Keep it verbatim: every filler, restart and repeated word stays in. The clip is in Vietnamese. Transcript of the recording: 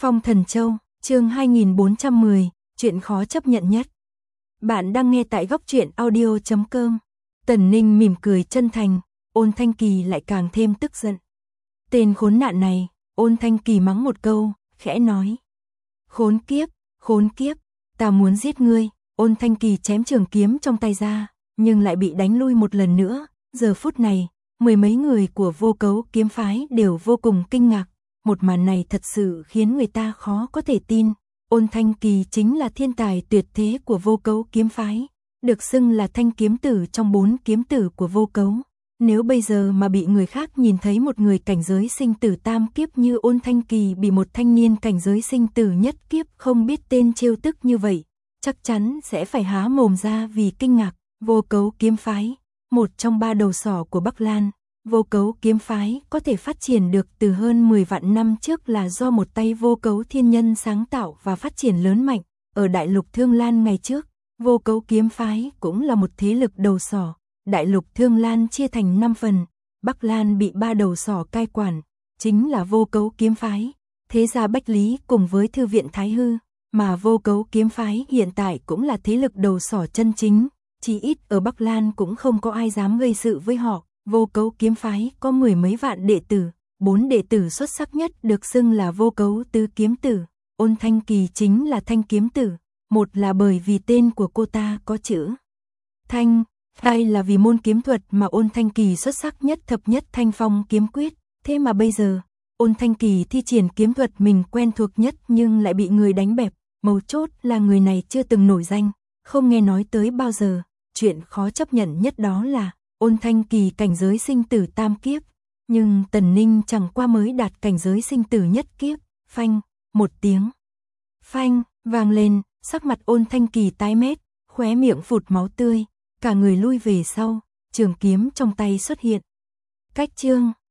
Phong Thần Châu, chương hai nghìn bốn trăm mười, chuyện khó chấp nhận nhất. Bạn đang nghe tại góc truyện audio chấm com. Tần Ninh mỉm cười chân thành, Ôn Thanh Kỳ lại càng thêm tức giận. Tên khốn nạn này, Ôn Thanh Kỳ mắng một câu, khẽ nói. Khốn kiếp, khốn kiếp, ta muốn giết ngươi. Ôn Thanh Kỳ chém trường kiếm trong tay ra, nhưng lại bị đánh lui một lần nữa. Giờ phút này, mười mấy người của Vô Cấu kiếm phái đều vô cùng kinh ngạc. Một màn này thật sự khiến người ta khó có thể tin. Ôn Thanh Kỳ chính là thiên tài tuyệt thế của Vô Cấu kiếm phái, được xưng là thanh kiếm tử trong bốn kiếm tử của Vô Cấu. Nếu bây giờ mà bị người khác nhìn thấy một người cảnh giới sinh tử tam kiếp như Ôn Thanh Kỳ bị một thanh niên cảnh giới sinh tử nhất kiếp không biết tên trêu tức như vậy, chắc chắn sẽ phải há mồm ra vì kinh ngạc. Vô Cấu kiếm phái, một trong ba đầu sỏ của Bắc Lan. Vô Cấu kiếm phái có thể phát triển được từ hơn mười vạn năm trước là do một tay Vô Cấu thiên nhân sáng tạo và phát triển lớn mạnh. Ở đại lục Thương Lan ngày trước, Vô Cấu kiếm phái cũng là một thế lực đầu sỏ. Đại lục Thương Lan chia thành năm phần, Bắc Lan bị ba đầu sỏ cai quản, chính là Vô Cấu kiếm phái, Thế gia Bách Lý cùng với Thư viện Thái Hư, mà Vô Cấu kiếm phái hiện tại cũng là thế lực đầu sỏ chân chính, chỉ ít ở Bắc Lan cũng không có ai dám gây sự với họ. Vô Cấu kiếm phái có mười mấy vạn đệ tử, bốn đệ tử xuất sắc nhất được xưng là Vô Cấu tứ kiếm tử. Ôn Thanh Kỳ chính là thanh kiếm tử, một là bởi vì tên của cô ta có chữ Thanh, hai là vì môn kiếm thuật mà Ôn Thanh Kỳ xuất sắc nhất thập nhất Thanh Phong kiếm quyết. Thế mà bây giờ, Ôn Thanh Kỳ thi triển kiếm thuật mình quen thuộc nhất nhưng lại bị người đánh bẹp. Mấu chốt là người này chưa từng nổi danh, không nghe nói tới bao giờ. Chuyện khó chấp nhận nhất đó là Ôn Thanh Kỳ cảnh giới sinh tử tam kiếp, nhưng Tần Ninh chẳng qua mới đạt cảnh giới sinh tử nhất kiếp. Phanh, một tiếng phanh vang lên, sắc mặt Ôn Thanh Kỳ tái mét, khóe miệng phụt máu tươi, cả người lui về sau, trường kiếm trong tay xuất hiện. Cách chương